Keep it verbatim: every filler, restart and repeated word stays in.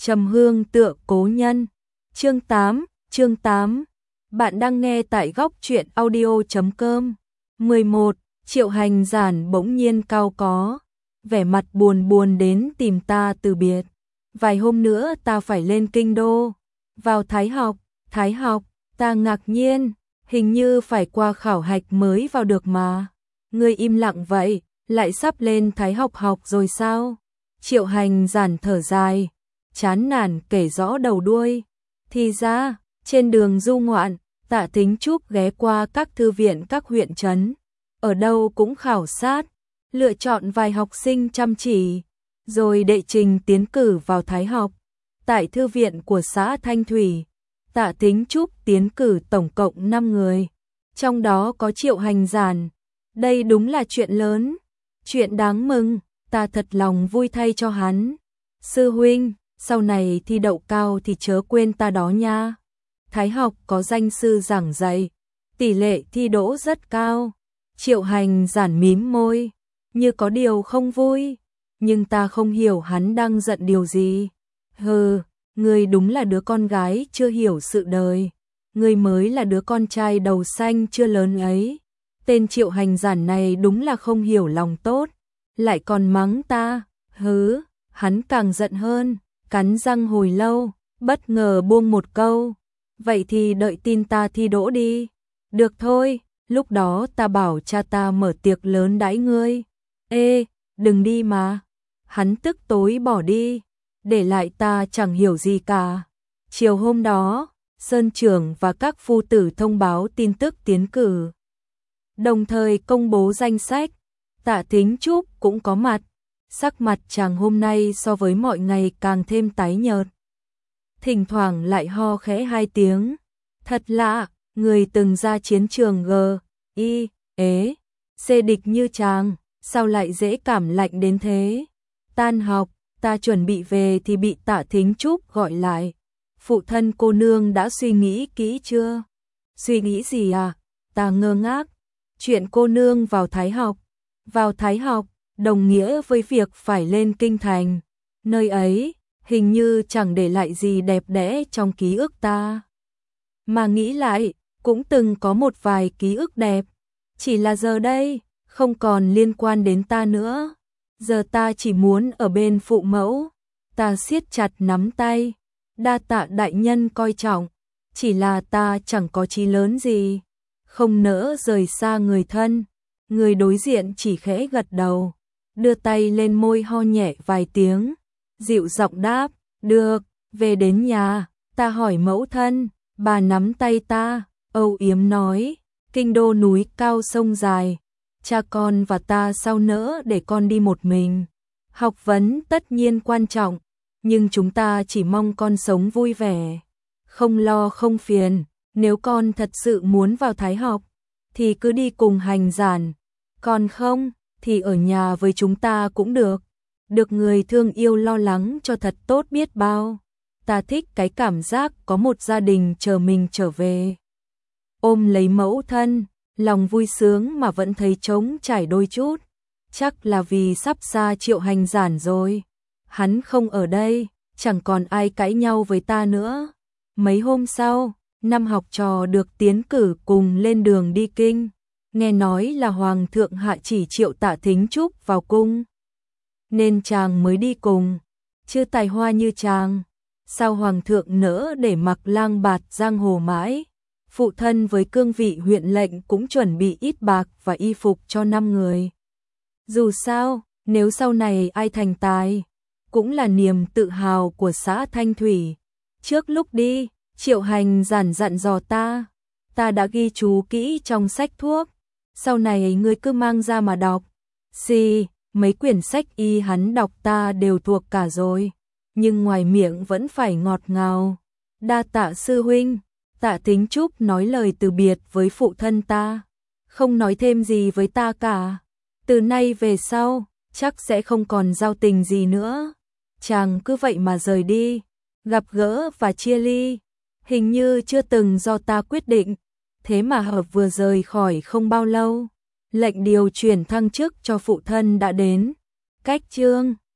Trầm hương tựa cố nhân. Chương tám, chương tám. Bạn đang nghe tại góc truyện audio chấm com. mười một. Triệu Hành Giản bỗng nhiên cao có, vẻ mặt buồn buồn đến tìm ta từ biệt. Vài hôm nữa ta phải lên kinh đô, vào Thái học. Thái học, ta ngạc nhiên, hình như phải qua khảo hạch mới vào được mà. Ngươi im lặng vậy, lại sắp lên Thái học học rồi sao? Triệu Hành Giản thở dài, chán nản kể rõ đầu đuôi. Thì ra, trên đường du ngoạn, Tạ Thính Trúc ghé qua các thư viện các huyện trấn, ở đâu cũng khảo sát, lựa chọn vài học sinh chăm chỉ, rồi đệ trình tiến cử vào Thái học. Tại thư viện của xã Thanh Thủy, Tạ Thính Trúc tiến cử tổng cộng năm người, trong đó có Triệu Hành Giản. Đây đúng là chuyện lớn, chuyện đáng mừng, ta thật lòng vui thay cho hắn. Sư huynh, sau này thi đậu cao thì chớ quên ta đó nha. Thái học có danh sư giảng dạy, tỷ lệ thi đỗ rất cao. Triệu Hành Giản mím môi, như có điều không vui, nhưng ta không hiểu hắn đang giận điều gì. Hừ, ngươi đúng là đứa con gái chưa hiểu sự đời, ngươi mới là đứa con trai đầu xanh chưa lớn ấy. Tên Triệu Hành Giản này đúng là không hiểu lòng tốt, lại còn mắng ta. Hứ, hắn càng giận hơn, cắn răng hồi lâu, bất ngờ buông một câu. Vậy thì đợi tin ta thi đỗ đi. Được thôi, lúc đó ta bảo cha ta mở tiệc lớn đãi ngươi. Ê, đừng đi mà. Hắn tức tối bỏ đi, để lại ta chẳng hiểu gì cả. Chiều hôm đó, Sơn trưởng và các phu tử thông báo tin tức tiến cử, đồng thời công bố danh sách. Tạ Thính Trúc cũng có mặt. Sắc mặt chàng hôm nay so với mọi ngày càng thêm tái nhợt, thỉnh thoảng lại ho khẽ hai tiếng. Thật lạ, người từng ra chiến trường G, I, ế, C địch như chàng, sao lại dễ cảm lạnh đến thế? Tan học, ta chuẩn bị về thì bị Tạ Thính Trúc gọi lại. Phụ thân cô nương đã suy nghĩ kỹ chưa? Suy nghĩ gì à? Ta ngơ ngác. Chuyện cô nương vào Thái học. Vào Thái học, đồng nghĩa với việc phải lên kinh thành. Nơi ấy, hình như chẳng để lại gì đẹp đẽ trong ký ức ta. Mà nghĩ lại, cũng từng có một vài ký ức đẹp. Chỉ là giờ đây, không còn liên quan đến ta nữa. Giờ ta chỉ muốn ở bên phụ mẫu. Ta siết chặt nắm tay. Đa tạ đại nhân coi trọng. Chỉ là ta chẳng có chí lớn gì, không nỡ rời xa người thân. Người đối diện chỉ khẽ gật đầu, đưa tay lên môi ho nhẹ vài tiếng, dịu giọng đáp, được. Về đến nhà, ta hỏi mẫu thân, bà nắm tay ta, âu yếm nói, kinh đô núi cao sông dài, cha con và ta sao nỡ để con đi một mình. Học vấn tất nhiên quan trọng, nhưng chúng ta chỉ mong con sống vui vẻ, không lo không phiền. Nếu con thật sự muốn vào Thái học, thì cứ đi cùng Hành Giản, còn không, thì ở nhà với chúng ta cũng được. Được người thương yêu lo lắng cho thật tốt biết bao. Ta thích cái cảm giác có một gia đình chờ mình trở về. Ôm lấy mẫu thân, lòng vui sướng mà vẫn thấy trống trải đôi chút. Chắc là vì sắp xa Triệu Hành Giản rồi. Hắn không ở đây, chẳng còn ai cãi nhau với ta nữa. Mấy hôm sau, năm học trò được tiến cử cùng lên đường đi kinh. Nghe nói là Hoàng thượng hạ chỉ triệu Tạ Thính Trúc vào cung, nên chàng mới đi cùng. Chưa tài hoa như chàng, sao Hoàng thượng nỡ để mặc lang bạt giang hồ mãi. Phụ thân với cương vị huyện lệnh cũng chuẩn bị ít bạc và y phục cho năm người. Dù sao, nếu sau này ai thành tài, cũng là niềm tự hào của xã Thanh Thủy. Trước lúc đi, Triệu Hành Giản dặn dò ta, ta đã ghi chú kỹ trong sách thuốc, sau này ngươi cứ mang ra mà đọc. Xì, mấy quyển sách y hắn đọc ta đều thuộc cả rồi, nhưng ngoài miệng vẫn phải ngọt ngào. Đa tạ sư huynh. Tạ Thính Trúc nói lời từ biệt với phụ thân ta, không nói thêm gì với ta cả. Từ nay về sau, chắc sẽ không còn giao tình gì nữa. Chàng cứ vậy mà rời đi, gặp gỡ và chia ly, hình như chưa từng do ta quyết định. Thế mà hợp vừa rời khỏi không bao lâu, lệnh điều chuyển thăng chức cho phụ thân đã đến. Cách chương